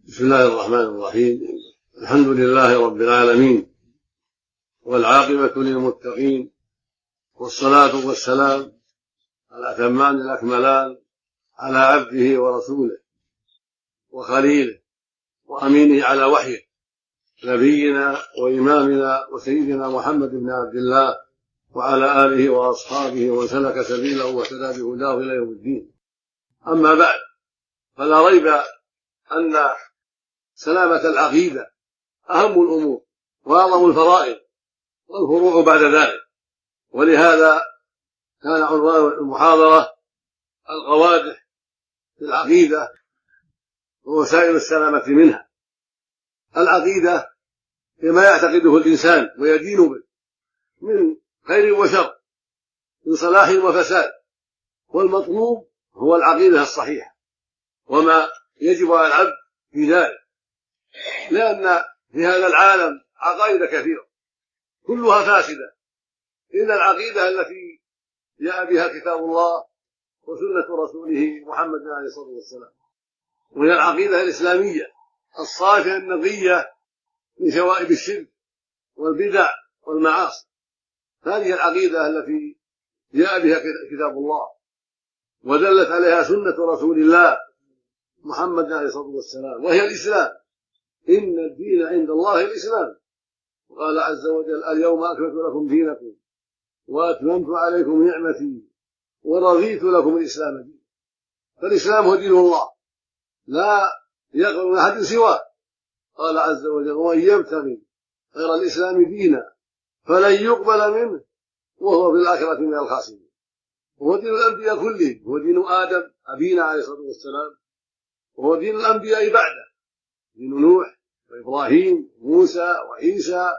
بسم الله الرحمن الرحيم. الحمد لله رب العالمين، والعاقبة للمتقين، والصلاة والسلام الأتمان الأكملان على عبده ورسوله وخليله وأمينه على وحيه، نبينا وإمامنا وسيدنا محمد بن عبد الله وعلى آله وأصحابه ومن سلك سبيله واهتدى بهداه إلى يوم الدين. أما بعد، فلا ريب أن سلامة العقيدة أهم الأمور وأعظم الفرائض، والفروع بعد ذلك. ولهذا كان عنوان المحاضرة القوادح في العقيدة ووسائل السلامة منها. العقيدة هي ما يعتقده الإنسان ويدين به من خير وشر، من صلاح وفساد، والمطلوب هو العقيدة الصحيحة وما يجب على العبد في ذلك، لأن في هذا العالم عقائد كثيرة كلها فاسدة إلا العقيدة التي جاء بها كتاب الله وسنة رسوله محمد عليه الصلاة والسلام، وهي العقيدة الإسلامية الصافية النقية من شوائب الشرك والبدع والمعاصي. هذه العقيدة التي جاء بها كتاب الله ودلت عليها سنة رسول الله محمد عليه الصلاة والسلام، وهي الإسلام. إن الدين عند الله الإسلام، وقال عز وجل: اليوم أكملت لكم دينكم وأتممت عليكم نعمتي ورضيت لكم الإسلام دينا. فالإسلام هو دين الله لا يقبل من أحد سواه. قال عز وجل: ومن يبتغي غير الإسلام دينا فلن يقبل منه وهو في الآخرة من الخاسرين. وهو دين الأنبياء كلهم، هو دين آدم أبينا عليه الصلاة والسلام، وهو دين الأنبياء بعده، دين نوح وإبراهيم وموسى وعيسى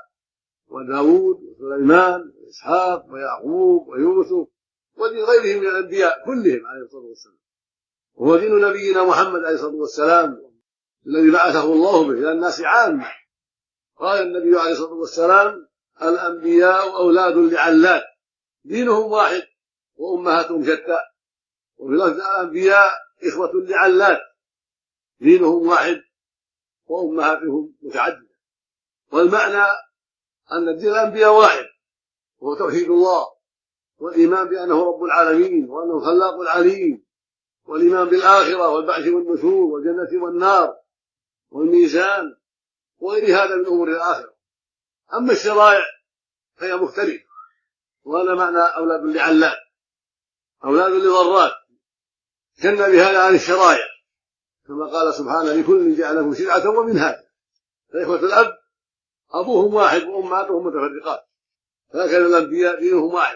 وداود وسليمان وإسحاق ويعقوب ويوسف، ودين غيرهم من الأنبياء كلهم عليه الصلاة والسلام. وهو دين نبينا محمد عليه الصلاة والسلام الذي بعثه الله به إلى الناس عامة. قال النبي عليه الصلاة والسلام: الأنبياء أولاد لعلات، دينهم واحد وأمهاتهم شتى. وفي لفظ: الأنبياء إخوة لعلات، دينهم واحد وأمهاتهم متعددة. والمعنى أن دين الأنبياء واحد، وهو توحيد الله والإيمان بأنه رب العالمين وأنه الخلاق العليم، والإيمان بالآخرة والبعث والنشور والجنة والنار والميزان وغير هذا من أمور الآخرة. أما الشرائع فهي مختلفة، وهذا معنى أولاد لعلات، أولاد لضرات، كن بهذا عن الشرائع، كما قال سبحانه: لكل جعله شرعة ومنهاجا. فإخوة الأب أبوهم واحد وأمهاتهم متفرقات، فكان الأنبياء دينهم واحد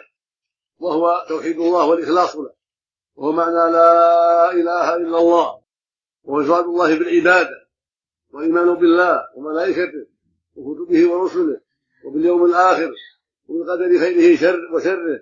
وهو توحيد الله والإخلاص له، وهو معنى لا إله إلا الله، وهو إفراد الله بالعبادة والإيمان بالله وملائكته وكتبه ورسله وباليوم الآخر وبالقدر خيره وشره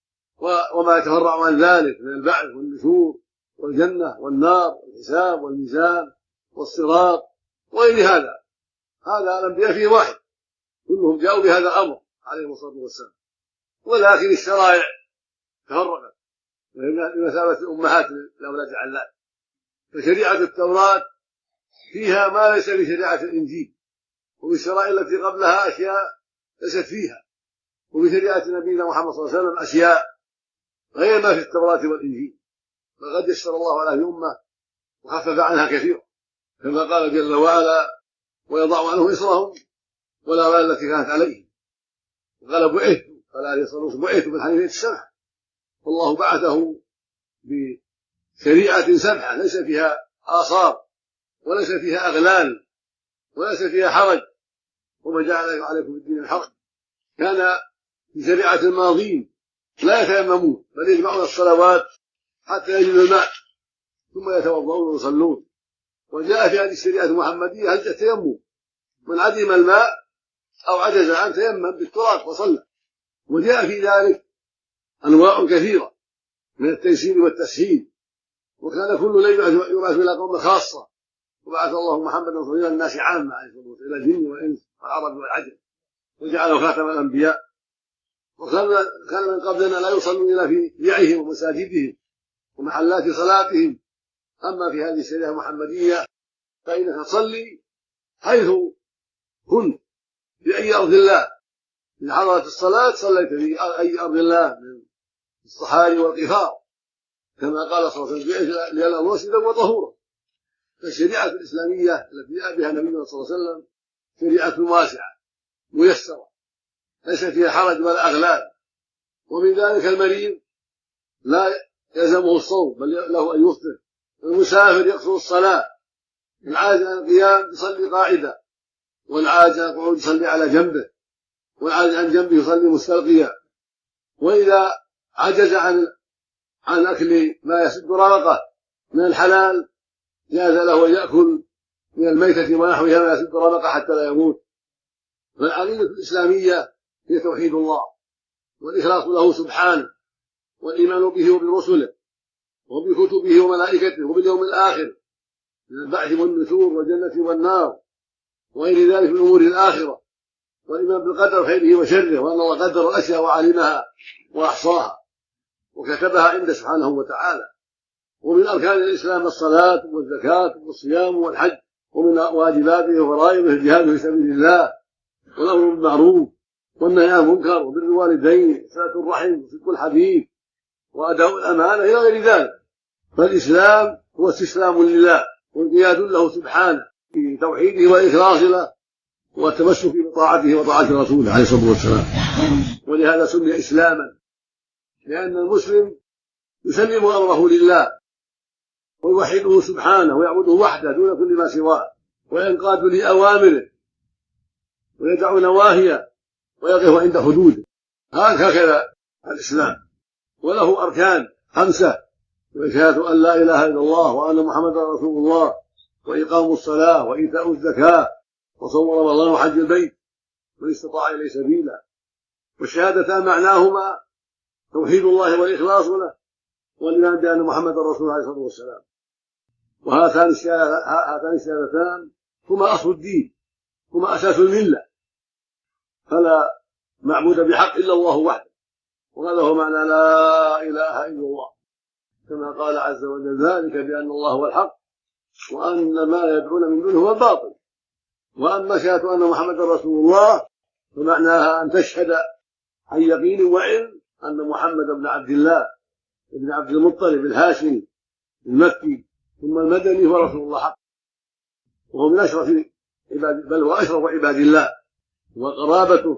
وما يتفرع عن ذلك من البعث والنشور والجنة والنار والحساب والميزان والصراط وغير هذا. هذا الأنبياء فيه واحد، كلهم جاءوا بهذا الأمر عليهم الصلاة والسلام. ولكن الشرائع تفرقت بمثابة الأمهات لأولاد علات. فشريعة التوراة فيها ما ليس في شريعة الإنجيل، وفي الشرائع التي قبلها أشياء ليست فيها، وفي شريعة نبينا محمد صلى الله عليه وسلم أشياء غير ما في التوراة والإنجيل. فقد يسر الله على الأمة وخفف عنها كثيرا، كما قال جل وعلا: ويضع عنهم إصرهم والأغلال التي كانت عليهم. وقال: قال عليه الصلاة والسلام: بعثت بالحنيفية السمحة. والله بعثه بشريعة سمحة ليس فيها آثار وليس فيها أغلال وليس فيها حرج، وما جعل عليكم الدين من حرج. كان في شريعة الماضين لا يتيممون بل يجمعون الصلوات حتى يجدوا الماء ثم يتوضؤون ويصلون. وجاء في هذه الشريعة المحمدية هل التيمم، من عدم الماء أو عجز عن تيمم بالتراب وصلى. وجاء في ذلك أنواع كثيرة من التيسير والتسهيل، وكان كل ليلة يبعث إلى قوم خاصة، وبعث الله محمدا إلى الناس عامة إلى الجن والإنس والعرب والعجم، وجعله خاتم الأنبياء. وكان من قبلنا لا يصلون إلا في بيعهم ومساجدهم ومحلات صلاتهم. أما في هذه الشريعة المحمدية فإنك تصلي حيث كنت في أي أرض الله. إذا حضرت الصلاة صليت في أي أرض الله من الصحاري والقفار، كما قال صلى الله عليه وسلم: لأن الأرض مسجدا وطهورا. فالشريعة الإسلامية التي جاء بها نبينا صلى الله عليه وسلم شريعة واسعة ميسرة، ليس فيها حرج ولا أغلال. ومن ذلك المريض لا يلزمه الصوم بل له أن يفطر، المسافر يقصر الصلاة، العاجز عن القيام يصلي قاعدا، والعاجز عن القعود يصلي على جنبه، والعاجز عن جنبه يصلي مستلقيا. وإذا عجز عن أكل ما يسد رمقه من الحلال جاز له أن يأكل من الميتة ونحوها ما يسد رمقه حتى لا يموت. فالعقيدة الإسلامية هي توحيد الله والإخلاص له سبحانه، والإيمان به وبرسله وبكتبه وملائكته وباليوم الآخر من البعث والنشور والجنة والنار وغير ذلك من أمور الآخرة، والإيمان بالقدر خيره وشره، وأن الله قدر الأشياء وعلمها وأحصاها وكتبها عنده سبحانه وتعالى. ومن أركان الإسلام الصلاة والزكاة والصيام والحج، ومن واجباته وفرائضه الجهاد في سبيل الله والأمر بالمعروف والنهي عن المنكر وبر الوالدين وصلة الرحم وصدق الحديث وأداء الأمانة إلى غير ذلك. فالإسلام هو استسلام لله وانقياد له سبحانه في توحيده والإخلاص له والتمسك بطاعته وطاعة رسوله عليه الصلاة والسلام. ولهذا سمي إسلاما، لأن المسلم يسلم أمره لله ويوحده سبحانه ويعبده وحده دون كل ما سواه، وينقاد لأوامره ويدع نواهيه ويقف عند حدوده. هكذا الإسلام. وله أركان 5: وشهادة أن لا إله إلا الله وأن محمدا رسول الله، وإقام الصلاة وإيتاء الزكاة وصوم رمضان وحج البيت من استطاع إليه سبيلا. والشهادتان معناهما توحيد الله والإخلاص له والإيمان بأن محمدا رسول الله عليه الصلاة والسلام. وهاتان الشهادتان هما أصل الدين، هما أساس الملة، فلا معبود بحق إلا الله وحده، وهذا هو معنى لا إله إلا الله، كما قال عز وجل: ذلك بأن الله هو الحق وأن ما يدعون من دونه هو الباطل. وأما شهادة أن محمدا رسول الله فمعناها أن تشهد عن يقين وعلم أن محمد بن عبد الله بن عبد المطلب الهاشمي المكي ثم المدني هو رسول الله حق، وهو من أشرف عباد، بل هو أشرف عباد الله، وقرابته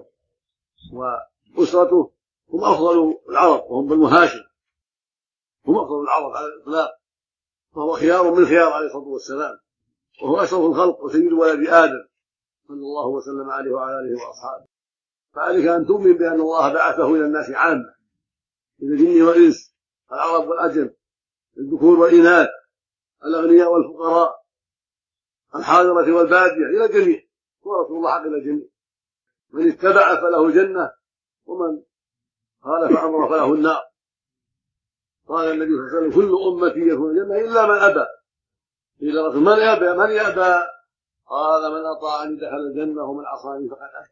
وأسرته هم أفضل العرب، وهم بنو هاشم، هم أفضل العرب على الإطلاق، وهو خيار من خيار عليه الصلاة والسلام، وهو أشرف الخلق وسيد ولد آدم صلى الله وسلم عليه وعلى آله وأصحابه. فعليك أن تؤمن بأن الله بعثه إلى الناس عامة، إلى الجن والإنس، العرب والعجم، الذكور والإناث، الأغنياء والفقراء، الحاضرة والبادية، إلى الجميع، هو رسول الله حق إلى الجميع. من اتبع فله الجنة ومن خالف أمره فله النار. قال النبي صلى الله عليه وسلم: كل أمتي يدخلون الجنة إلا من أبى. قيل رسول: من يأبى؟ قال: من أطاعني دخل الجنة ومن عصاني فقد أبى.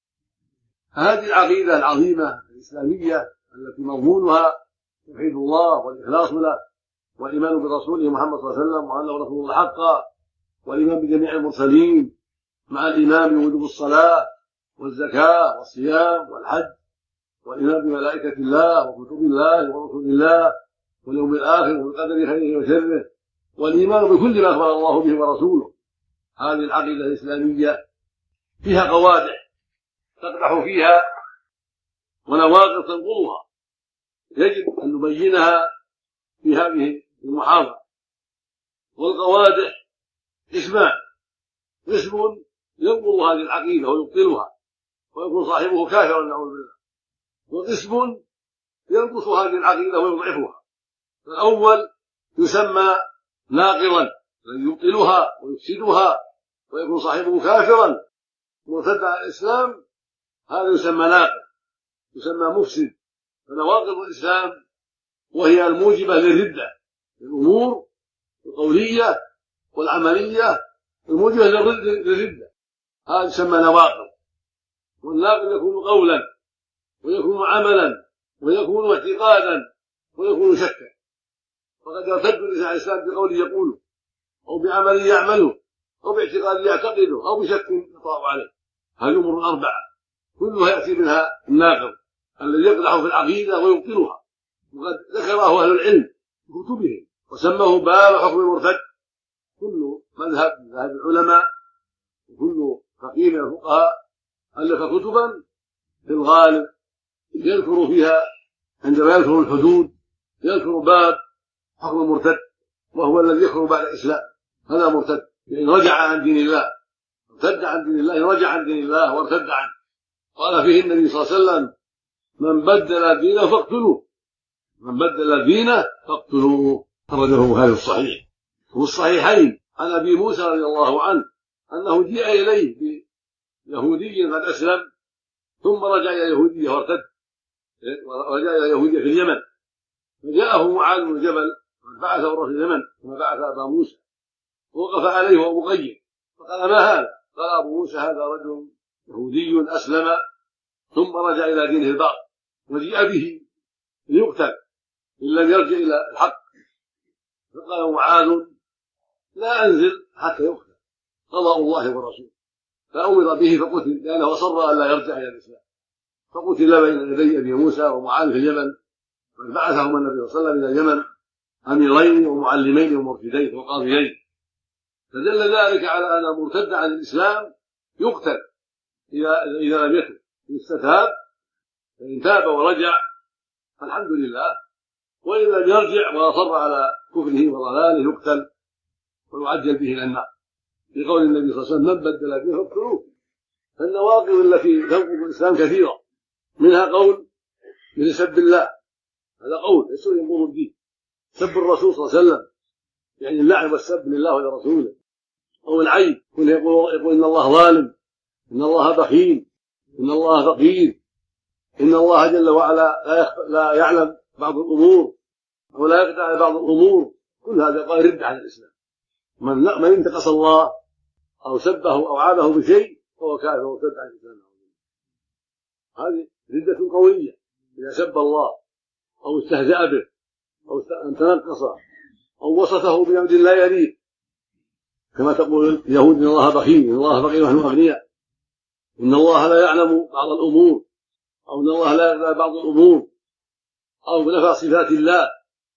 هذه العقيدة العظيمة الإسلامية التي مضمونها توحيد الله والإخلاص له والإيمان برسوله محمد صلى الله عليه وسلم وأنه رسول الله حقا، والإيمان بجميع المرسلين، مع الإيمان بوجوب الصلاة والزكاة والصيام والحج، والإيمان بملائكة الله وكتب الله ورسل الله واليوم الآخر والقدر خيره وشره، والإيمان بكل ما أخبر الله به ورسوله. هذه العقيدة الإسلامية فيها قوادح تقدح فيها ونواقض تنقضها، يجب أن نبينها في هذه المحاضرة. والقوادح قسمان: قسم ينقض هذه العقيدة ويبطلها ويكون صاحبه كافرا نعوذ بالله، وقسم ينقص هذه العقيدة ويضعفها. الأول يسمى ناقضا، الذي يبطلها ويفسدها ويكون صاحبه كافرا مرتد عن الإسلام، هذا يسمى ناقض، يسمى مفسد. فنواقض الإسلام وهي الموجبة للردة، الأمور القولية والعملية الموجبة للردة، هذا يسمى نواقض. والناقض يكون قولا ويكون عملا ويكون اعتقادا ويكون شكا، فقد يرتد الإنسان عن الإسلام بقوله يقوله أو بعمله يعمله أو باعتقاد يعتقده أو بشك يطاف عليه. هذه الأمور الأربعة كلها يأتي منها الناقض الذي يقدح في العقيدة ويبطلها، وقد ذكره أهل العلم في كتبهم وسموه باب حكم المرتد. كل مذهب من مذاهب العلماء وكل فقيه من الفقهاء ألف كتبا في الغالب يذكر فيها عندما يذكر الحدود يذكر باب حكم المرتد، وهو الذي يكفر بعد الإسلام، هذا مرتد يعني رجع عن دين الله، ارتد عن دين الله، رجع عن دين الله وارتد عنه. قال فيه النبي صلى الله عليه وسلم: من بدل دينه فاقتلوه، من بدل دينه فاقتلوه. خرجه البخاري في الصحيح وفي الصحيحين عن ابي موسى رضي الله عنه انه جاء اليه بيهودي قد اسلم ثم رجع الى يهوديه وارتد، ورجع الى يهوديه في اليمن، فجاءه معاذ بن جبل بعثه الله في اليمن ثم بعث ابا موسى ووقف عليه وهو مقيم، فقال: ما هذا؟ قال ابو موسى: هذا رجل يهودي اسلم ثم رجع الى دينه الباطل وجيء به ليقتل ان لم يرجع الى الحق. فقال معاذ: لا انزل حتى يقتل، قضاء الله ورسوله. فامر به فقتل لانه اصر ان لا يرجع الى الاسلام، فقتل بين يدي ابي موسى ومعاذ في اليمن. فبعثهما النبي صلى الله عليه وسلم الى اليمن اميرين ومعلمين ومرشدين وقاضيين، فدل ذلك على ان المرتد عن الاسلام يقتل اذا لم يتب، يستتاب، فان تاب ورجع فالحمد لله، وان لم يرجع واصر على كفره وضلاله يقتل ويعجل به الى النار، لقول النبي صلى الله عليه وسلم: من بدل دينه فاقتلوه. فالنواقض التي تنقض الاسلام كثيره، منها قول مثل سب الله، هذا قول ليس ينقض الدين، سب الرسول صلى الله عليه وسلم يعني اللعن والسب لله ولرسوله، او العيب يقول ان الله ظالم، ان الله بخيل، ان الله فقير، ان الله جل وعلا لا يعلم بعض الامور ولا يقدر على بعض الامور، كل هذا قال رد عن الاسلام. من انتقص الله او سبه او عابه بشيء فهو كافر وارتد عن الاسلام. هذه ردة قوية اذا سب الله او استهزأ به او تنقصه او وصفه بحمد لا يليق، كما تقول اليهود: ان الله بخيل، ان الله فقير ونحن اغنياء، ان الله لا يعلم بعض الامور، او ان الله لا يقدر بعض الامور، او نفى صفات الله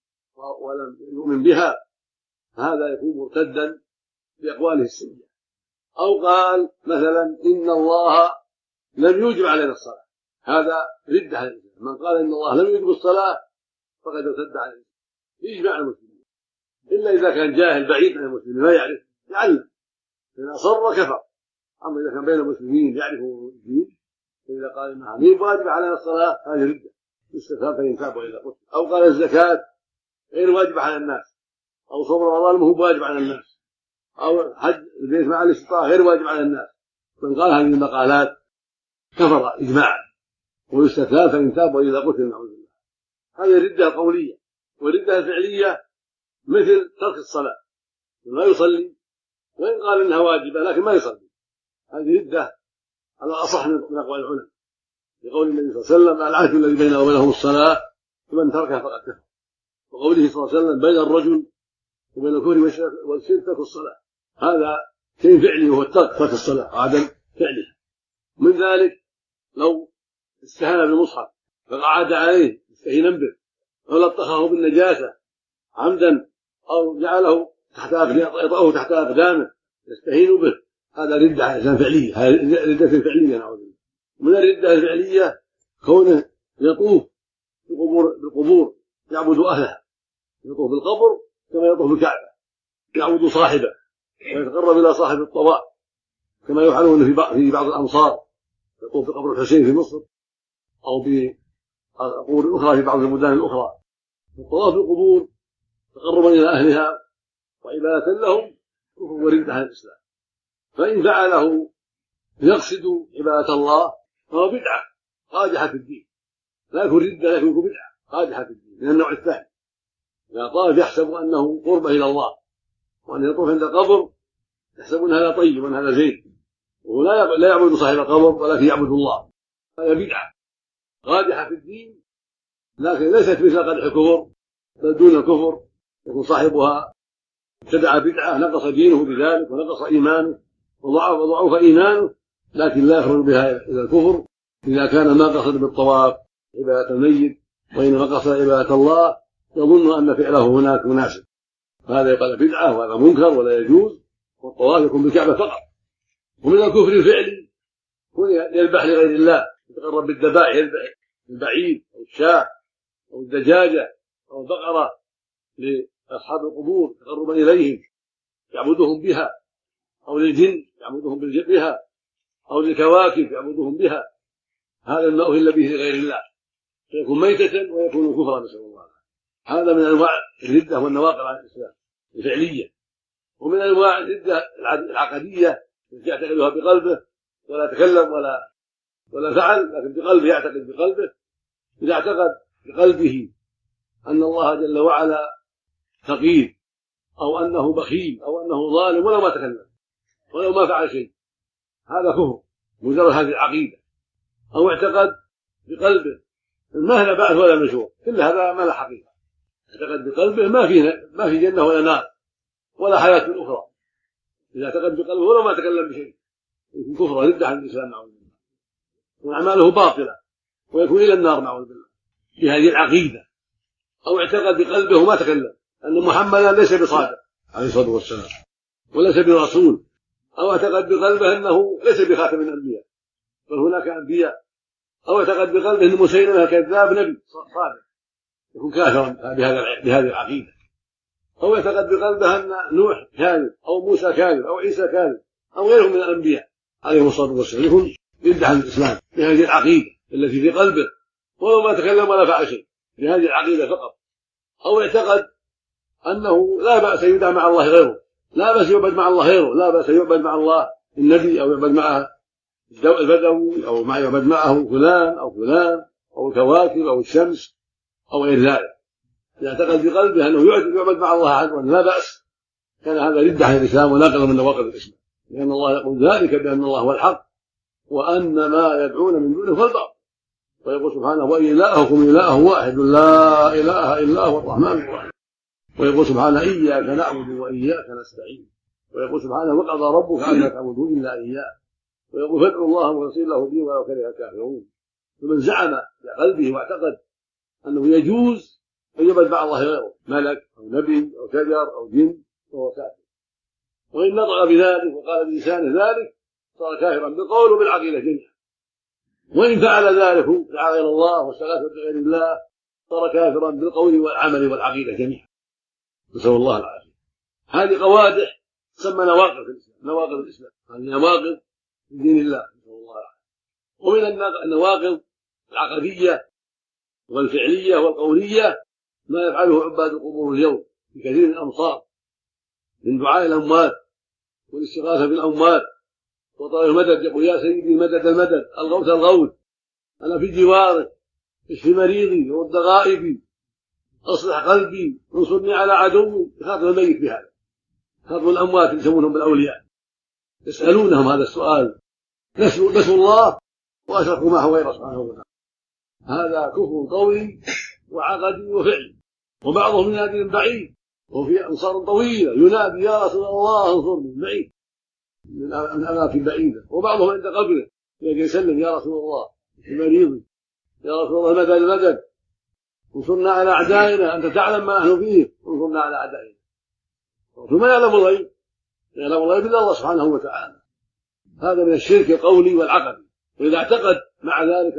ولم يؤمن بها، هذا يكون مرتدا باقواله السيئه. او قال مثلا: ان الله لم يوجب علينا الصلاه، هذا رد على الاسلام. من قال ان الله لم يوجب الصلاه فقد ارتد على الاسلام باجماع المسلمين، الا اذا كان جاهل بعيد عن المسلمين ما يعرف يعلم، فإن أصر كفر. أما إذا كان بين المسلمين يعرفوا الدين، فإذا قال إنها غير واجبة علينا الصلاة هذه ردة، يستتاب فإن تاب وإذا قتل. أو قال الزكاة غير واجبة على الناس، أو صوم رمضان ما هو واجب على الناس، أو حج البيت مع الاستطاعة غير واجب على الناس، من قال هذه المقالات كفر إجماعا ويستتاب فإن تاب وإذا قتل، نعوذ بالله. هذه الردة القولية. والردة الفعلية مثل ترك الصلاة، لا يصلي وإن قال إنها واجبة لكن ما يصلي، هذه ردة على الأصح من أقوال العلماء، لقول النبي صلى الله عليه وسلم: العهد الذي بيننا وبينهم الصلاة فمن تركها فقد كفر. وقوله صلى الله عليه وسلم: بين الرجل وبين الكفر والشرك ترك الصلاة، هذا شيء فعلي وهو ترك الصلاة وعدم فعلها. من ذلك لو استهان بالمصحف فقعد عليه مستهينا به، أو لطخه بالنجاسة عمدا، أو جعله يطأه تحت أقدامه يستهين به، هذا ردة على الإسلام فعلية، هذه ردة فعلية نعوذ بالله. من الردة الفعلية كونه يطوف بالقبور يعبد أهلها، يطوف بالقبر كما يطوف بالكعبة، يعبد صاحبه ويتقرب إلى صاحب الطواف، كما يفعلون في بعض الأمصار، يطوف بقبر الحسين في مصر أو بقبور أخرى في بعض البلدان الأخرى. الطواف بالقبور تقربا إلى أهلها وعبادة لهم وهو ردة على الإسلام، فإن فعله يقصد عبادة الله فهو بدعة قادحة في الدين، لا يكون ردة لكن يكون بدعة قادحة في الدين من النوع الثاني. إذا طاف يحسب أنه قرب إلى الله، وأن يطوف عند القبر يحسبون هذا طيب وأن هذا زين، وهو لا يعبد صاحب القبر ولكن يعبد الله، هذا بدعة قادحة في الدين، لكن ليست مثل قدح الكفر بل دون الكفر، يكون صاحبها ابتدع بدعة نقص دينه بذلك ونقص إيمانه وضعف إيمانه، لكن لا يخرج بها إلى الكفر إذا كان ما قصد بالطواف عبادة الميت، وإنما قصد عبادة الله يظن أن فعله هناك مناسب، فهذا يقال بدعة وهذا منكر ولا يجوز، والطواف يكون بالكعبة فقط. ومن الكفر الفعلي هو يذبح لغير الله، يتقرب بالذبائح، يذبح البعير أو الشاة أو الدجاجة أو البقرة لأصحاب القبور تقربا إليهم يعبدهم بها، أو للجن يعبدهم بها، أو للكواكب يعبدهم بها، هذا ما أهل به لغير الله فيكون ميتة ويكون كفرا، نسأل الله. هذا من أنواع الردة والنواقض عن الإسلام الفعلية. ومن أنواع الردة العقدية التي يعتقدها بقلبه ولا تكلم ولا فعل، لكن بقلبه يعتقد بقلبه. إذا اعتقد بقلبه أن الله جل وعلا فقير أو أنه بخيل أو أنه ظالم ولو ما تكلم ولو ما فعل شيء، هذا كفر مجرد هذه العقيدة. أو اعتقد بقلبه ما لا بعث ولا نشور، كل هذا ما له حقيقة. اعتقد بقلبه ما في جنة ولا نار ولا حياة أخرى. إذا اعتقد بقلبه ولو ما تكلم بشيء يكون كفر ردة عن الإسلام نعوذ بالله، وأعماله باطلة ويكون إلى النار نعوذ بالله بهذه العقيدة. أو اعتقد بقلبه وما تكلم أن محمدا ليس بصادق عليه الصلاة والسلام وليس برسول، أو اعتقد بقلبه أنه ليس بخاتم الأنبياء بل هناك أنبياء، أو اعتقد بقلبه أن مسيلمة كذاب نبي صادق، يكون كافرا بهذه العقيدة. أو اعتقد بقلبه أن نوح كاذب أو موسى كاذب أو عيسى كاذب أو غيرهم من الأنبياء عليهم الصلاة والسلام، يكون يدعي عن الإسلام بهذه العقيدة التي في قلبه ولو ما تكلم ولا فعل شيء، بهذه العقيدة فقط. أو اعتقد أنه لا بأس يدعى مع الله غيره، لا بأس يعبد مع الله غيره، لا بأس يعبد مع الله النبي أو يعبد معه البدوي أو ما يعبد معه فلان أو الكواكب أو الشمس أو غير ذلك. إذا اعتقد بقلبه أنه يعبد مع الله عز وجل لا بأس، كان هذا ردة عن الإسلام وناقض من نواقض الإسلام، لأن الله يقول ذلك بأن الله هو الحق وأن ما يدعون من دونه هو الباطل. ويقول سبحانه وإن إلهكم إله واحد لا إله إلا هو الرحمن الرحيم. ويقول سبحانه إياك نعبد وإياك نستعين. ويقول سبحانه وقضى ربك ألا تعبدوا إلا إياه. ويقول فادعوا الله مخلصين له الدين ولو كره الكافرون. فمن زعم بقلبه واعتقد أنه يجوز أن يعبد مع الله غيره ملك أو نبي أو شجر أو جن فهو كافر. وإن نطق بذلك وقال بلسانه ذلك صار كافرا بالقول وبالعقيدة جميعا. وإن فعل ذلك دعا غير الله واستغاث بغير الله صار كافرا بالقول والعمل والعقيدة جميعا، نسأل الله العافية. هذه قوادح تسمى نواقض الإسلام، نواقض الإسلام، هذه نواقض في دين الله، نسأل الله العافية. ومن النواقض العقدية والفعلية والقولية ما يفعله عباد القبور اليوم في كثير من الأمصار من دعاء الأموات والاستغاثة بالأموات وطلب المدد، يقول يا سيدي مدد المدد، الغوث الغوث، أنا في جوارك، اشف مريضي ورد غائبي، أصلح قلبي، انصرني على عدوي. يخاطب الميت بهذا، يخاطب الأموات اللي يسمونهم بالأولياء، يسألونهم هذا السؤال، نسوا الله وأشركوا معه غيره سبحانه وتعالى. هذا كفر قولي وعقدي وفعلي. وبعضهم ينادي من بعيد وفي أنصار طويلة ينادي يا رسول الله انصرني من بعيد من أماكن بعيدة. وبعضهم عند قبره يجي يسلم يا رسول الله مريضي، يا رسول الله مدد المدد، انصرنا على أعدائنا، أنت تعلم ما نحن فيه، انصرنا على أعدائنا. ثم يعلم الغيب، يعلم الغيب إلا الله سبحانه وتعالى. هذا من الشرك القولي والعقدي. وإذا اعتقد مع ذلك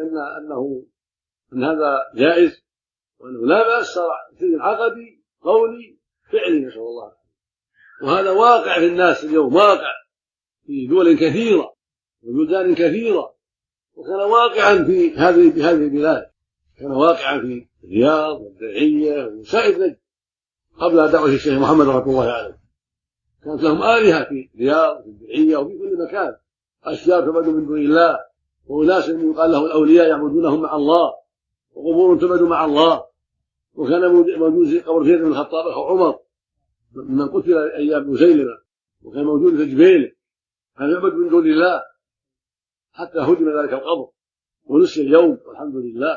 أن هذا جائز وأنه لا بأس، صار شرك عقدي قولي فعلي، نسأل الله. وهذا واقع في الناس اليوم، واقع في دول كثيرة وبلدان كثيرة، وكان واقعا في هذه البلاد، كان واقعا في الرياض والدرعية وسائر نجد قبل دعوة الشيخ محمد رحمه الله عليه. كانت لهم آلهة في الرياض وفي الدرعية وفي كل مكان، أشجار تعبد من دون الله، وناس يقال لهم الأولياء يعبدونهم مع الله، وقبور تعبد مع الله. وكان موجود في قبر زيد بن الخطاب أخو عمر من قتل أيام مسيلمة، وكان موجود في جبيله، كان يعبد من دون الله حتى هدم ذلك القبر ونسي اليوم والحمد لله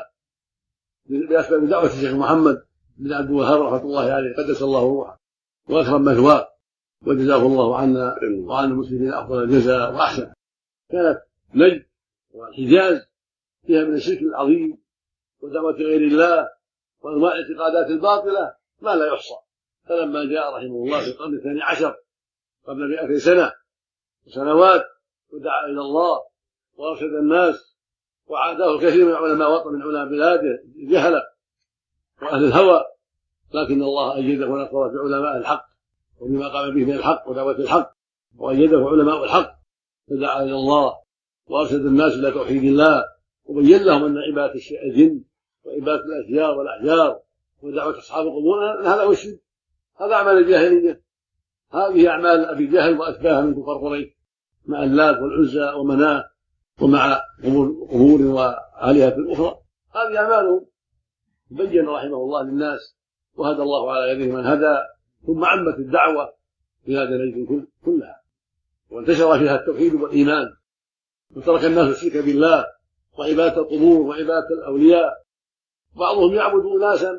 بأسباب دعوة الشيخ محمد بن عبد الوهاب رحمه الله عليه قدس الله روحه وأكرم مثواه. وجزاه الله عنا وعن المسلمين أفضل الجزاء وأحسن. كانت نجد والحجاز فيها من الشرك العظيم ودعوة غير الله وأنواع الاعتقادات الباطلة ما لا يحصى. فلما جاء رحمه الله في القرن 12 قبل 200 سنة وسنوات ودعا إلى الله وأرشد الناس وعاداه الكثير من علماء من علماء بلاده جهلة وأهل الهوى، لكن الله أيده ونصره بعلماء الحق وبما قام به من الحق ودعوة الحق، وأيده علماء الحق فدعا إلى الله وأرشد الناس إلى توحيد الله وبين لهم أن عبادة الجن وعبادة الأشجار والأحجار ودعوة أصحاب القبور هذا هو الشرك، هذا أعمال الجاهلية، هذه أعمال أبي جهل وأتباعه من كفار قريش مع اللات والعزى ومناه ومع قبور وآلهة أخرى، هذه أعمالهم. بين رحمه الله للناس وهدى الله على يده من هدى، ثم عمت الدعوة في هذا نجد كلها وانتشر فيها التوحيد والإيمان وترك الناس الشرك بالله وعبادة القبور وعبادة الأولياء. بعضهم يعبد أناسا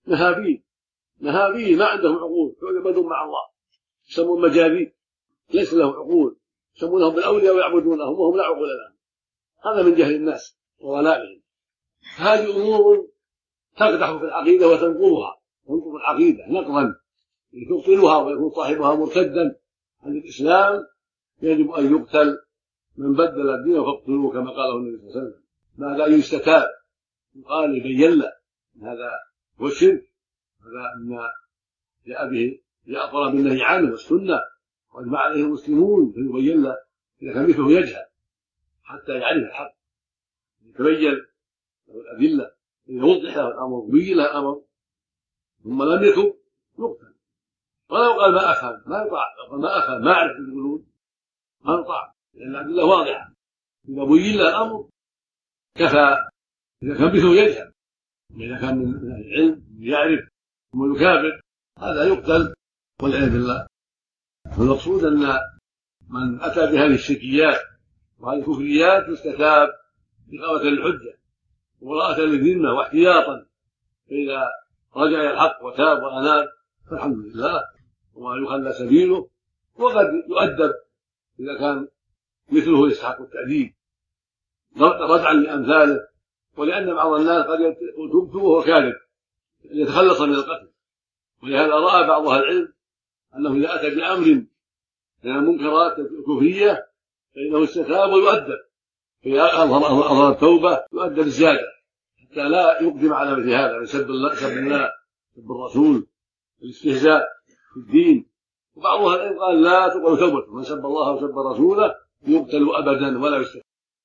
نهابين ما عندهم عقول يعبدون مع الله، يسمون مجاذيب ليس لهم عقول، يسمونهم بالأولياء ويعبدونهم وهم لا عقول لهم. هذا من جهل الناس وضلالهم. هذه أمور تقدح في العقيدة وتنقضها، تنقض العقيدة نقضا تبطلها ويكون صاحبها مرتدا عن الإسلام. يجب أن يقتل من بدل الدين فاقتلوه كما قاله النبي صلى الله عليه وسلم. ماذا يستتاب يقال يبين له هذا هو الشرك، هذا أن جاء به جاء بالنهي عنه والسنة واجمع عليه المسلمون، فيبين له إذا كان مثله يجهل حتى يعرف الحق يتبين له الأدلة، إذا وضح له الأمر وبين له الأمر ثم لم يتب يقتل. ولو قال ما أفهم ما يطاع، ما أفهم ما أعرف يقولون ما يطاع، لأن الأدلة واضحة. إذا بين له الأمر كفى. إذا كان مثله يجهل، إذا كان من العلم يعرف ثم يكابر هذا يقتل والعياذ بالله. فالمقصود أن من أتى بهذه الشركيات وهذه الكفريات يستتاب بإقامة الحجة وبراءة للذمة واحتياطا، فإذا رجع إلى الحق وتاب وأناب فالحمد لله ويخلى سبيله، وقد يؤدب إذا كان مثله يستحق التأديب ردعا لأمثاله. ولأن بعض الناس قد يقول تبت وهو كاذب يتخلص من القتل، ولهذا رأى بعض أهل العلم أنه إذا أتى بأمر من المنكرات الكفرية فإنه يستتاب ويؤدب، فإذا أظهر التوبة يؤدب زيادة حتى لا يقدم على مثل هذا من سب الله سب الرسول الاستهزاء في الدين. وبعض أهل العلم قال لا تقبل توبته، من سب الله وسب رسوله يقتل أبدا ولا يستتاب،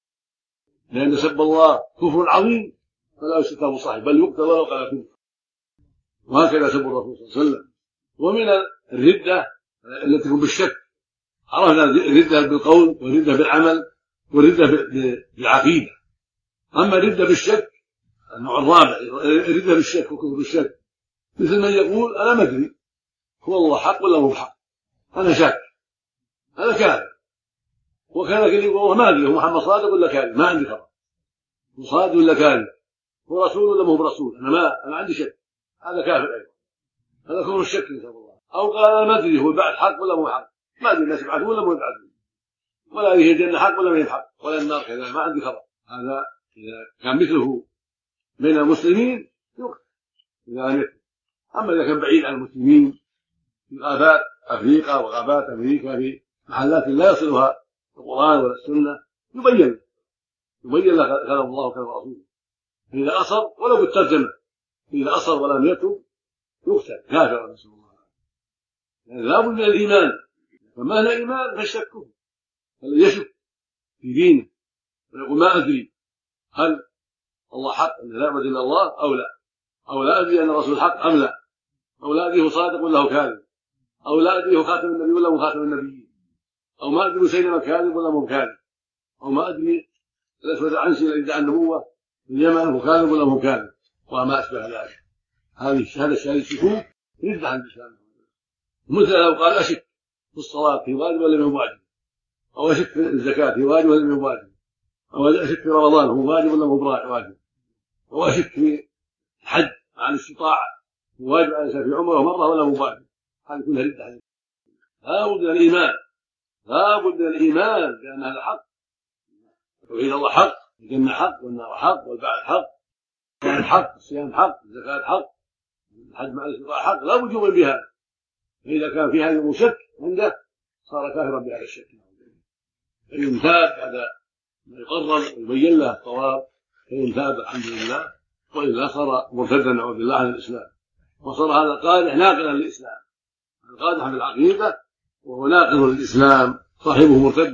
لأن سب الله كفر عظيم فلا يستتاب صاحب بل يقتل ولو قال كفر. وهكذا سب الرسول صلى الله عليه وسلم. ومن الردة التي تكون بالشك، عرفنا الردة بالقول والردة بالعمل والردة بالعقيدة. أما الردة بالشك النوع الرابع، الردة بالشك وكفر بالشك، مثل من يقول أنا ما أدري هو الله حق ولا هو حق، أنا شاك، هذا كافر. وكان يقول الله ما أدري هو محمد صادق ولا كاذب، ما عندي خبر هو صادق ولا كاذب، هو رسول ولا ما هو برسول، أنا عندي شك، هذا كافر أيضا، هذا كفر الشك نسأل الله. أو قال أنا ما أدري هو بعد حق ولا مو حق، ما أدري الناس يبعثون ولا مو يبعثون، ولا أدري الجنة حق ولا ما هي حق ولا النار كذا، ما عندي خبر. هذا إذا كان مثله بين المسلمين يقتل إذا لم يكن. أما إذا كان بعيد عن المسلمين في غابات أفريقيا وغابات أمريكا في محلات لا يصلها القرآن ولا السنة يبين له كلام الله وكلام رسوله. فإذا أصر ولو بالترجمة، إذا أصر ولم يتب يقتل كافرا نسأل الله. يعني لا بد من الإيمان، فما هنا إيمان فالشك كفر. الذي يشك في دينه ويقول ما أدري هل الله حق أن لا يعبد إلا الله أو لا، أو لا أدري أن الرسول حق أم لا، أو لا أدري هو صادق ولا هو كاذب، أو لا أدري هو خاتم النبي ولا هو خاتم النبيين، أو ما أدري سيدنا كاذب ولا مو كاذب، أو ما أدري الأسود العنسي الذي ادعى النبوة في اليمن هو كاذب ولا مو كاذب، وما أشبه ذلك. هذا الشكوك يرد عن الإسلام. مثل لو قال أشك في الصلاة في واجب ولا مو واجب، أو أشك في الزكاة في واجب ولا مو واجب، أو أشك في رمضان هو واجب ولا مو واجب، أو أشك في الحج عن الاستطاعة هو واجب على في عمره مرة ولا مو واجب، هذه كلها ردة. لا بد من الإيمان، لا بد من الإيمان بأن هذا حق، توحيد الله حق، الجنة حق، والنار حق، والبعث حق، الصلاة حق، الصيام حق، الزكاة حق، الحج مع الاستطاعة حق، لا بد يؤمن بها. فإذا كان في هذا شك عنده صار كافرا بهذا الشك، فإن تاب بعد ما يقرر ويبين له الصواب فإن تاب الحمد لله، وإلا صار مرتدا نعوذ بالله عن الإسلام، وصار هذا القادح ناقلا للإسلام، القادح في العقيدة وهو ناقل للإسلام، صاحبه مرتد.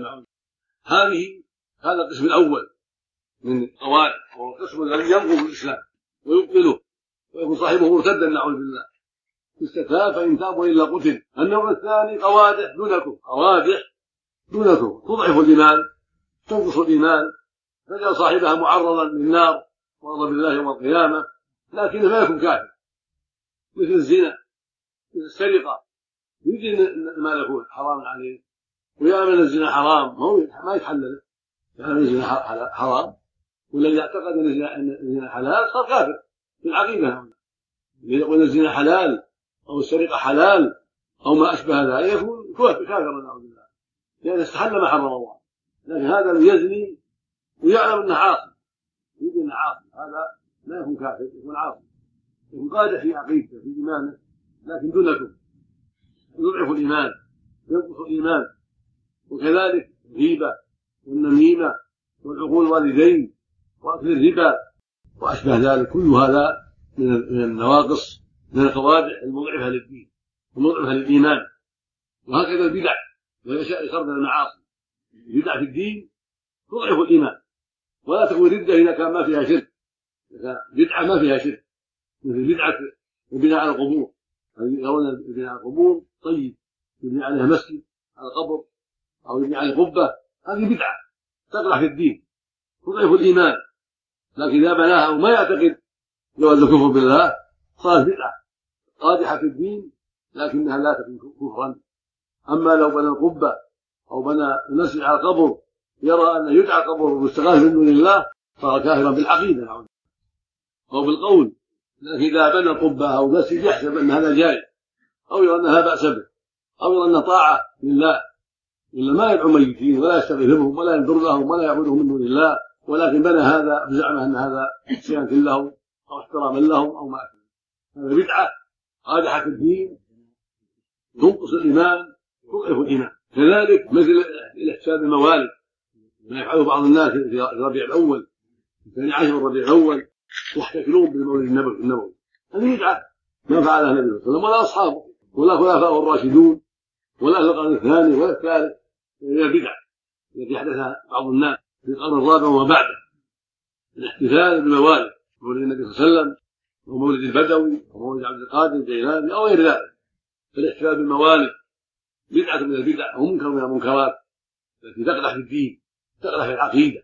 هذا القسم الأول من القوادح، وهو القسم الذي ينقض الإسلام ويبطله ويكون صاحبه مرتدا نعوذ بالله، استتاب فإن تاب وإلا قتل. النوع الثاني قوادح دونكم، قوادح دونكم تضعف الإيمان، تنقص الإيمان، تجعل صاحبها معرضا للنار وغضب الله يوم القيامة، لكنه لا يكون كافر، مثل الزنا، مثل السرقة، يدري أن المال يكون حرام عليه ويعلم أن الزنا حرام، ما يتحلل، يعلم أن الزنا حرام، والذي اعتقد أن الزنا حلال صار كافر في العقيدة. الذي يقول الزنا حلال أو السرقة حلال أو ما أشبه ذلك يكون كافرا نعوذ بالله، لأنه استحل ما حرم الله. لكن هذا الذي يزني ويعلم أنه عاصي، يدري أنه عاصي، هذا لا يكون كافر، يكون عاصي، يكون قادح في عقيدته في إيمانه، لكن دونكم يضعف الإيمان، ينقص الإيمان. وكذلك الغيبة والنميمة والعقول الوالدين وأكل الربا وأشبه ذلك، كل هذا من النواقص، من القوادح المضعفة للدين ومضعفة للإيمان. وهكذا البدع والأشياء الخرج من المعاصي، البدع في الدين تضعف الإيمان، ولا تكون ردة إذا كان ما فيها شرك، إذا بدعة ما فيها شرك، مثل بدعة البناء على القبور، يرون البناء على القبور طيب، يبني عليها مسجد على قبر أو يبني على قبة، هذه بدعة تقرح في الدين تضعف الإيمان. لكن إذا بناها وما يعتقد جواز الكفر بالله صارت بدعة قادحة في الدين، لكنها لا تكون كفرا. أما لو بنى القبة أو بنى المسجد على قبر يرى أن يدعى قبر واستغاث من دون الله صار كافرا بالعقيدة أو بالقول. لكن إذا بنى قبة أو مسجد يحسب أن هذا جائز، أو يرى أنها بأس به، أو يرى أنها طاعة لله، إلا ما يدعو ميتين ولا يستغفرهم ولا ينذر لهم ولا يعبدهم من دون الله، ولكن بنى هذا بزعم أن هذا صيانة لهم أو احتراما لهم أو ما أشبه، هذا بدعة قادحة في الدين تنقص الإيمان تضعف الإيمان. كذلك مثل الاحتفال بالموالد، ما يفعله بعض الناس في ربيع الأول، في 12 من ربيع الأول، يحتفلون بالمولد النبوي، هذه بدعة ما فعلها النبي صلى الله عليه وسلم ولا أصحابه ولا خلفاء الراشدون ولا أهل القرن الثاني ولا الثالث، هي البدع التي حدثها بعض الناس في القرن الرابع وما بعده، الاحتفال بالموالد، مولد النبي صلى الله عليه وسلم ومولد البدوي ومولد عبد القادر الجيلاني أو غير ذلك. فالاحتفال بالموالد بدعة من البدع ومنكر من المنكرات التي تقدح في الدين، تقدح في العقيدة،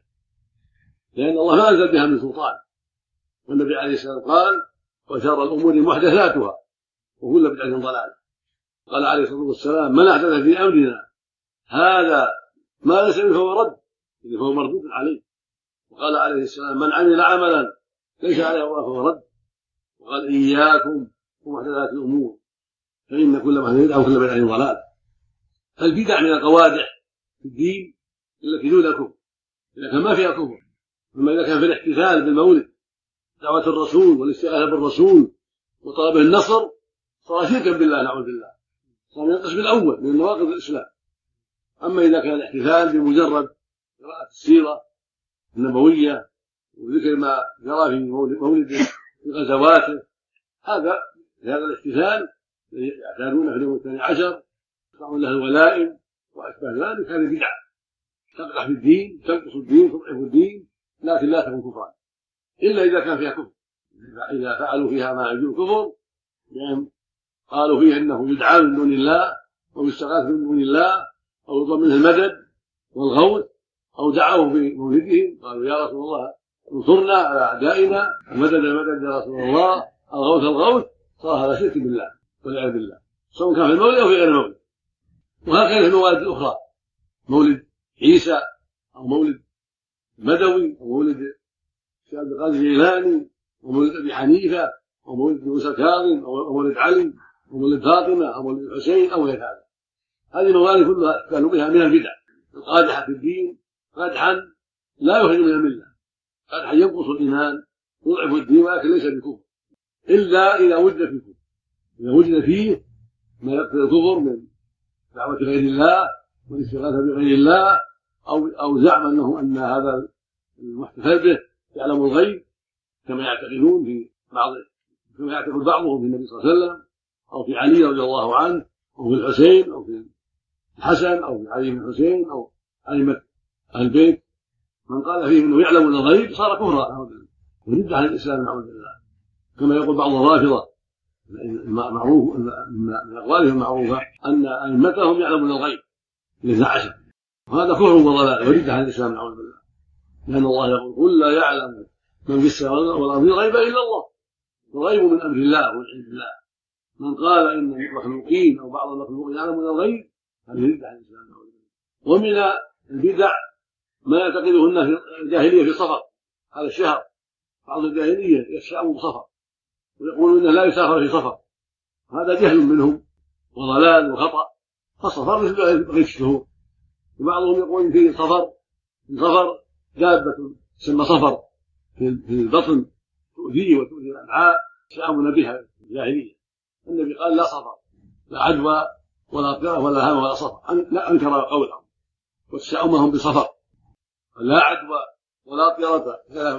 لأن الله ما أنزل بها من سلطان. والنبي عليه الصلاة والسلام قال: وشر الأمور محدثاتها وكل بدعة ضلالة. قال عليه الصلاة والسلام: من أحدث في أمرنا هذا ما ليس منه فهو رد، فهو مردود عليه. وقال عليه السلام: من عمل عملا ليس عليه أمرنا فهو رد. وقال: إياكم ومحدثات الأمور فإن كل محدث بدعة وكل بدعة ضلالة. فالبدع من القوادح في الدين التي دون كفر، إذا كان ما فيها كفر. أما إذا كان في الاحتفال بالمولد دعوة الرسول والاستغاثة بالرسول وطلب النصر صار شركا بالله نعوذ بالله، صار من القسم الأول من نواقض الإسلام. أما إذا كان الاحتفال بمجرد قراءة السيرة النبوية وذكر ما جرى في مولده في غزواته، هذا الاحتفال الذي يعتادونه في اليوم 12 يقطعون له الولائم وأشبه ذلك، هذه بدعة تقدح في الدين، تنقص الدين، تضعف الدين، لكن لا تكون كفرا إلا إذا كان فيها كفر. إذا فعلوا فيها ما يجوز الكفر، يعني قالوا فيه إنه يدعى من دون الله أو يستغاث من دون الله أو يطلب منه المدد والغوث، أو دعوه في مولدهم قالوا: يا رسول الله انصرنا على أعدائنا، المدد المدد يا رسول الله، الغوث الغوث، صار هذا شرك بالله والعياذ بالله، سواء كان في المولد أو في غير المولد. وهكذا في الموالد الأخرى، مولد عيسى أو مولد بدوي أو مولد عبد القادر الجيلاني ومولد أبي حنيفة ومولد موسى الكاظم أو مولد علي ومولد فاطمة أو مولد الحسين أو غير هذا، هذه الموانع كلها كانوا بها من البدع القادحة في الدين، قدحا لا يخرج من الملة، قدحا ينقص الإيمان يضعف الدين، ولكن ليس بكفر إلا إذا وجد في الكفر، إذا وجد فيه ما يقتضي الكفر من دعوة غير الله والاستغاثة بغير الله، أو زعم أن هذا المحتفل به يعلم الغيب كما يعتقدون كما يعتقد بعضهم في النبي صلى الله عليه وسلم أو في علي رضي الله عنه أو في الحسين أو في الحسن أو في علي بن الحسين أو أئمة أهل البيت. من قال فيه أنه يعلم الغيب صار كفرا ورد عن الإسلام نعوذ بالله، كما يقول بعض الرافضة معروف من أقوالهم المعروفة أن أئمتهم يعلمون الغيب الاثنى عشر، وهذا كفر وضلال ورد عن الإسلام نعوذ بالله، لأن الله يقول قل لا يعلم من في السماوات والأرض الغيب إلا الله، الغيب من أمر الله ومن علم الله. من قال إن المخلوقين أو بعض المخلوقين يعلمون الغيب هذا يرد عن الإسلام نعوذ بالله. ومن البدع ما يعتقده الناس في الجاهلية في صفر، هذا الشهر بعض الجاهلية يشاءوا بصفر ويقولون إنه لا يسافر في صفر، هذا جهل منهم وضلال وخطأ، فالصفر مثل بقية الشهور. وبعضهم يقول فيه صفر دابة تسمى صفر في البطن تؤذيه وتؤذي الأمعاء يشاءون بها في الجاهلية. النبي قال لا صفر، لا عدوى ولا طيرة ولا هام ولا صفر، لا أنكر قولهم وتشاؤمهم بصفر، لا عدوى ولا طيرة،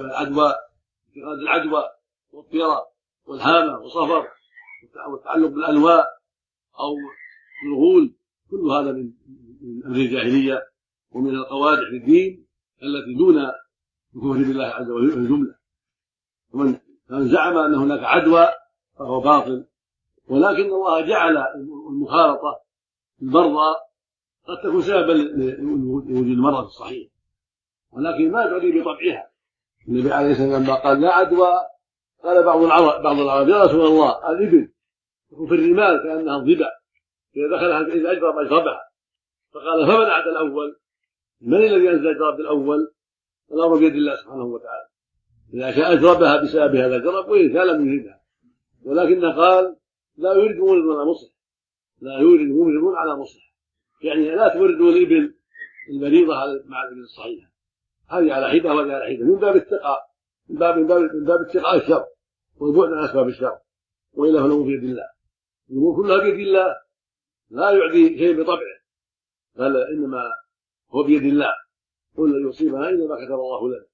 العدوى والطيرة والهامة وصفر والتعلق بالأنواء أو الغول، كل هذا من أمر الجاهلية ومن القوادح في الدين التي دون الكفر بالله عز وجل الجملة. ومن زعم أن هناك عدوى فهو باطل، ولكن الله جعل المخالطة المرضى قد تكون سببا لوجود المرض الصحيح، ولكن ما تعدي بطبعها. النبي عليه الصلاة والسلام لما قال لا عدوى قال بعض العرب يا رسول الله الإبل تكون في الرمال كأنها الضبع إذا دخلها إذا أجرب أجربها، فقال فمن أعدى الأول؟ من الذي أنزل أجرب الأول؟ الأمر بيد الله سبحانه وتعالى، إذا شاء أجربها بسبب هذا الجرب وإن شاء لم يجدها، ولكن قال لا يورد مورد على مصلح، لا يورد مورد على مصلح، يعني لا توردوا الإبل المريضة مع الإبل الصحيحة، هذه على حدة وهذه على حدة، من باب التقى من باب اتقاء الشر والبعد عن أسباب الشر، وإلا فالأمور بيد الله، الأمور كلها بيد الله، لا يعدي شيء بطبعه، بل إنما هو بيد الله، قل لن يصيبنا إلا ما كتب الله لنا.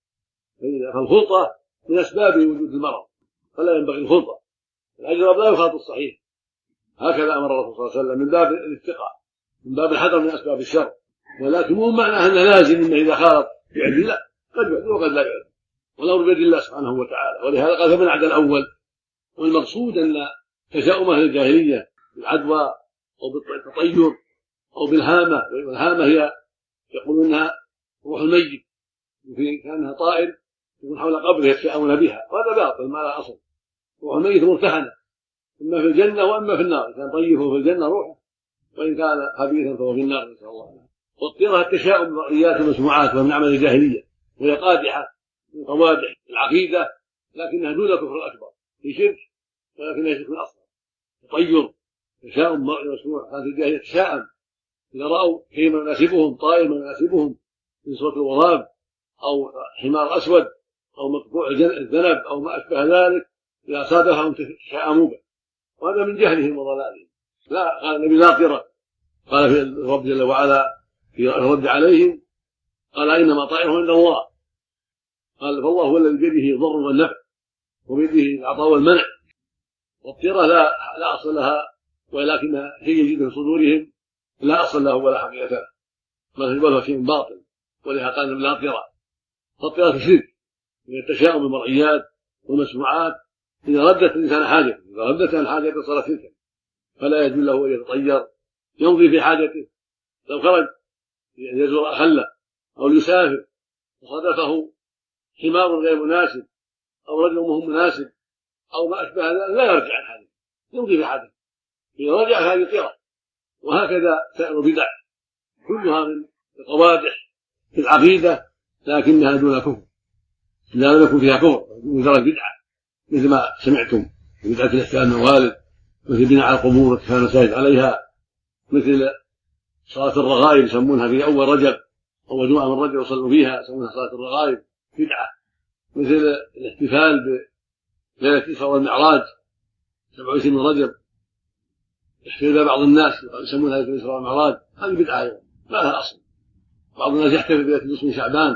فالخلطة من أسباب وجود المرض، فلا ينبغي الخلطة، الأجرب لا يخالط الصحيح، هكذا أمر الرسول صلى الله عليه وسلم من باب الاتقاء من باب الحذر من أسباب الشر، ولكن مو معنى أنه لازم إنه إذا خالط يعدي، لا، قد يعدي وقد لا يعدي، والأمر بيد الله سبحانه وتعالى. ولهذا قال فمن عدا الأول، والمقصود أن تشاؤم أهل الجاهلية بالعدوى أو بالتطير أو بالهامة، والهامة هي يقولون أنها روح الميت كأنها طائر يكون حول قبره يتشاؤمون بها، وهذا باطل ما لا أصل. روح الميت مرتهنة إما في الجنة وإما في النار، إن كان طيب فهو في الجنة روحه، وإن كان خبيثا فهو في النار، نسأل الله عنه. والطيرة التشاؤم بالرؤيات والمسموعات ومن عمل الجاهلية، وهي قادحة من قوادح العقيدة، لكنها دون الكفر الأكبر في شرك، ولكنها شرك أصغر. تطير تشاؤم مسموع، كانت الجاهلية تشاءم إذا رأوا شيء ما يناسبهم، طائر ما يناسبهم من صوت الغراب أو حمار أسود أو مقطوع الذنب أو ما أشبه ذلك، إذا صادفهم تشاءموا به، وهذا من جهلهم وضلالهم. لا، قال النبي لا طيرة، قال في الرب جل وعلا في الرد عليهم قال إنما طائرهم عند الله، قال فالله هو الذي بيده الضر والنفع وبيده العطاء والمنع، والطيرة لا أصل لها، ولكنها شيء يجد في صدورهم لا أصل له ولا حقيقة له، بل هو شيء باطل، ولهذا قال لا طيرة. فالطيرة شرك من التشاؤم بالمرئيات والمسموعات، إذا ردت الإنسان حاجته، إذا ردت عن حاجته صار شركا، فلا يجوز له أن يتطير يمضي في حاجته. لو خرج يزور أخله أو يسافر وصادفه حمار غير مناسب أو رجل مهم مناسب أو ما أشبه ذلك لا يرجع عن حاجته، يمضي في حاجته، إذا رجع فهذه طيرة. وهكذا سائر البدع كلها من القوادح في العقيدة، لكنها دون كفر، لا لم يكن فيها كفر، مجرد بدعة، مثل ما سمعتم بدعة الاحتفال بالموالد، مثل بناء على القبور واتخاذ المساجد عليها، مثل صلاة الرغائب يسمونها في أول رجب، أول جمعة من رجب يصلوا فيها يسمونها صلاة الرغائب، بدعة. مثل الاحتفال بليلة الإسراء والمعراج 27 من رجب، يحتفل بها بعض الناس يسمونها ليلة الإسراء والمعراج، هذه بدعة أيضا ما لها أصل. بعض الناس يحتفل بليلة نصف شعبان،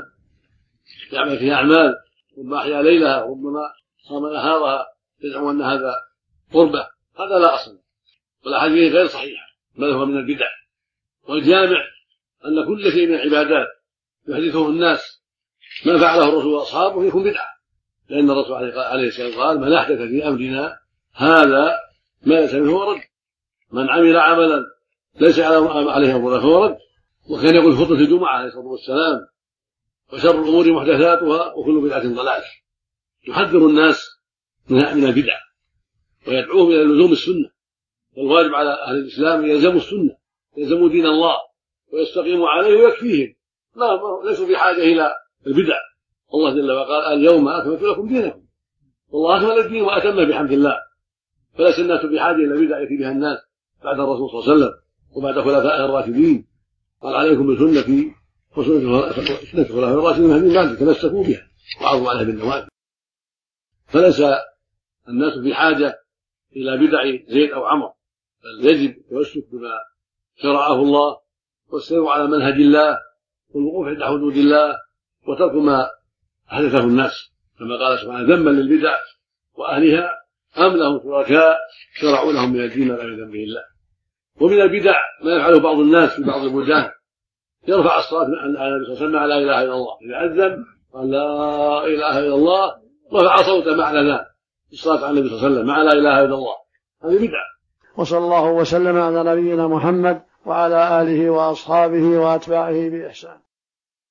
يعمل فيها أعمال، ربما أحيا ليلها، ربما صام نهارها، يزعم أن هذا قربة، هذا لا أصل، والأحاديث غير صحيحة، بل هو من البدع. والجامع أن كل شيء من العبادات يحدثه الناس ما فعله الرسول وأصحابه يكون بدعة، لأن الرسول عليه الصلاة والسلام قال: من أحدث في أمرنا هذا ما ليس منه هو رد، من عمل عملا ليس عليه أمرنا فهو رد. وكان يقول في خطبة الجمعة عليه الصلاة والسلام: وشر الأمور محدثاتها وكل بدعة ضلالة. يحذر الناس من البدع ويدعوهم إلى لزوم السنة، والواجب على أهل الإسلام أن يلزموا السنة، يلزموا دين الله ويستقيموا عليه ويكفيهم، ليسوا في حاجة إلى البدع. الله جل وعلا قال: اليوم أكملت لكم دينكم، والله أكمل الدين وأتمه بحمد الله. فليس الناس بحاجة إلى بدع يأتي بها الناس بعد الرسول صلى الله عليه وسلم وبعد خلفائه الراشدين. قال: عليكم بسنتي وسنة الخلفاء الراشدين المهديين بعد، تمسكوا بها وعضوا عليها بالنواجذ. فليس الناس بحاجة إلى بدع زيد أو عمرو، بل يجب التمسك بما شرعه الله والسير على منهج الله والوقوف عند حدود الله وترك ما أحدثه الناس، كما قال سبحانه: ذما للبدع وأهلها أم لهم شركاء شرعوا لهم من الدين ما لم يأذن به الله. ومن البدع ما يفعله بعض الناس في بعض البلدان، يرفع الصلاة على النبي صلى الله عليه وسلم: لا إله إلا الله، إذا أذن قال: لا إله إلا الله، رفع صوته مع الأذان الصلاة على النبي صلى الله عليه وسلم مع لا إله إلا الله، هذه بدعة. وصلى الله وسلم على نبينا محمد وعلى آله وأصحابه وأتباعه بإحسان.